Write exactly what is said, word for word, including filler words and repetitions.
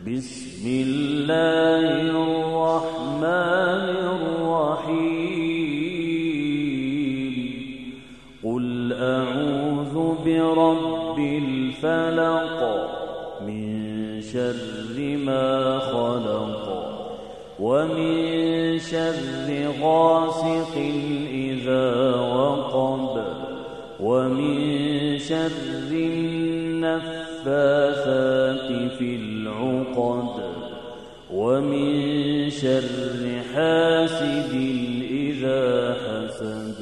بسم الله الرحمن الرحيم قل أعوذ برب الفلق من شر ما خلق ومن شر غاسق إذا وقب ومن شر النفاثات في العقد ومن شر حاسد إذا حسد